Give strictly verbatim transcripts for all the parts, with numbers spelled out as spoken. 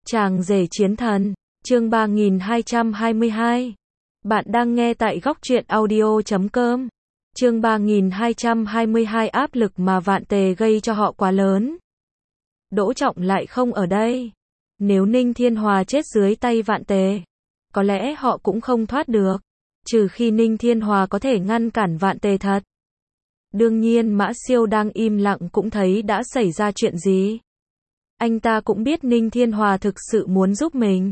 Chàng rể chiến thần, chương ba nghìn hai trăm hai mươi hai. Bạn đang nghe tại góc truyện audio chấm com. Chương ba nghìn hai trăm hai mươi hai, áp lực mà Vạn Tề gây cho họ quá lớn. Đỗ Trọng lại không ở đây. Nếu Ninh Thiên Hòa chết dưới tay Vạn Tề, có lẽ họ cũng không thoát được, trừ khi Ninh Thiên Hòa có thể ngăn cản Vạn Tề thật. Đương nhiên Mã Siêu đang im lặng cũng thấy đã xảy ra chuyện gì. Anh ta cũng biết Ninh Thiên Hòa thực sự muốn giúp mình.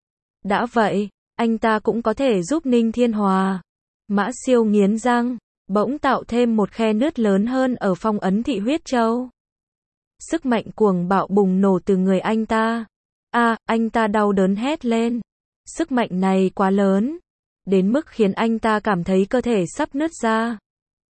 Đã vậy, anh ta cũng có thể giúp Ninh Thiên Hòa. Mã Siêu nghiến răng, bỗng tạo thêm một khe nứt lớn hơn ở phong ấn thị huyết châu. Sức mạnh cuồng bạo bùng nổ từ người anh ta. A, à, anh ta đau đớn hét lên. Sức mạnh này quá lớn, đến mức khiến anh ta cảm thấy cơ thể sắp nứt ra.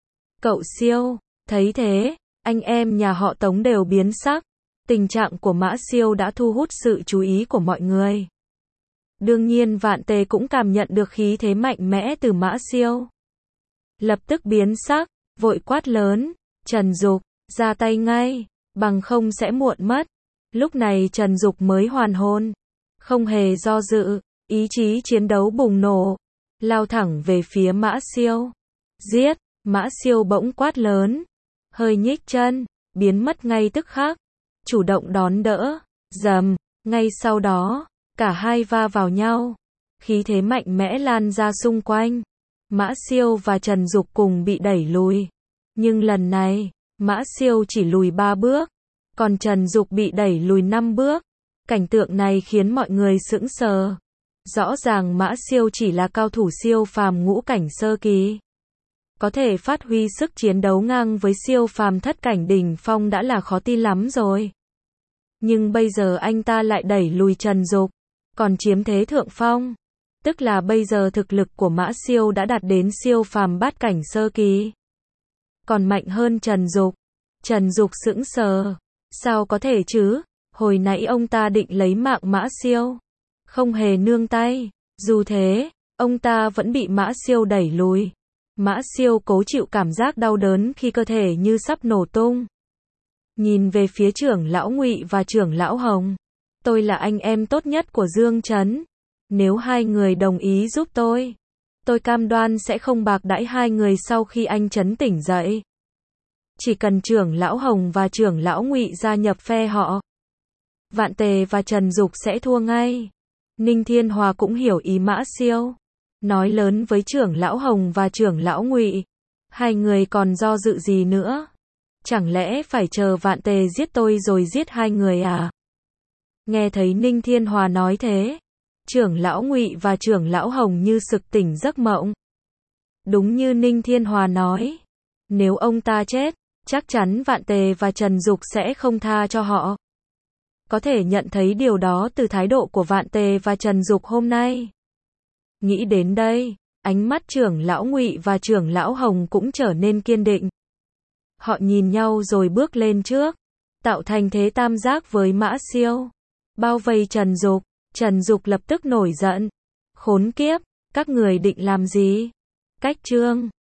Cậu Siêu, thấy thế, anh em nhà họ Tống đều biến sắc. Tình trạng của Mã Siêu đã thu hút sự chú ý của mọi người. Đương nhiên Vạn Tề cũng cảm nhận được khí thế mạnh mẽ từ Mã Siêu. Lập tức biến sắc, vội quát lớn, Trần Dục, ra tay ngay, bằng không sẽ muộn mất. Lúc này Trần Dục mới hoàn hồn, không hề do dự, ý chí chiến đấu bùng nổ, lao thẳng về phía Mã Siêu. Giết, Mã Siêu bỗng quát lớn, hơi nhích chân, biến mất ngay tức khắc. Chủ động đón đỡ, dầm, ngay sau đó, cả hai va vào nhau, khí thế mạnh mẽ lan ra xung quanh. Mã Siêu và Trần Dục cùng bị đẩy lùi, nhưng lần này, Mã Siêu chỉ lùi ba bước, còn Trần Dục bị đẩy lùi năm bước. Cảnh tượng này khiến mọi người sững sờ. Rõ ràng Mã Siêu chỉ là cao thủ siêu phàm ngũ cảnh sơ kỳ, có thể phát huy sức chiến đấu ngang với siêu phàm thất cảnh đỉnh phong đã là khó tin lắm rồi. Nhưng bây giờ anh ta lại đẩy lùi Trần Dục, còn chiếm thế thượng phong. Tức là bây giờ thực lực của Mã Siêu đã đạt đến siêu phàm bát cảnh sơ kỳ, còn mạnh hơn Trần Dục. Trần Dục sững sờ. Sao có thể chứ? Hồi nãy ông ta định lấy mạng Mã Siêu, không hề nương tay. Dù thế, ông ta vẫn bị Mã Siêu đẩy lùi. Mã Siêu cố chịu cảm giác đau đớn khi cơ thể như sắp nổ tung. Nhìn về phía trưởng lão Ngụy và trưởng lão Hồng. Tôi là anh em tốt nhất của Dương Trấn. Nếu hai người đồng ý giúp tôi, tôi cam đoan sẽ không bạc đãi hai người sau khi anh Trấn tỉnh dậy. Chỉ cần trưởng lão Hồng và trưởng lão Ngụy gia nhập phe họ, Vạn Tề và Trần Dục sẽ thua ngay. Ninh Thiên Hòa cũng hiểu ý Mã Siêu, nói lớn với trưởng lão Hồng và trưởng lão Ngụy. Hai người còn do dự gì nữa? Chẳng lẽ phải chờ Vạn Tề giết tôi rồi giết hai người à? Nghe thấy Ninh Thiên Hòa nói thế, trưởng lão Ngụy và trưởng lão Hồng như sực tỉnh giấc mộng. Đúng như Ninh Thiên Hòa nói, nếu ông ta chết, chắc chắn Vạn Tề và Trần Dục sẽ không tha cho họ. Có thể nhận thấy điều đó từ thái độ của Vạn Tề và Trần Dục hôm nay. Nghĩ đến đây, ánh mắt trưởng lão Ngụy và trưởng lão Hồng cũng trở nên kiên định. Họ nhìn nhau rồi bước lên trước, tạo thành thế tam giác với Mã Siêu, bao vây Trần Dục. Trần Dục lập tức nổi giận. Khốn kiếp, các người định làm gì? Cách trương,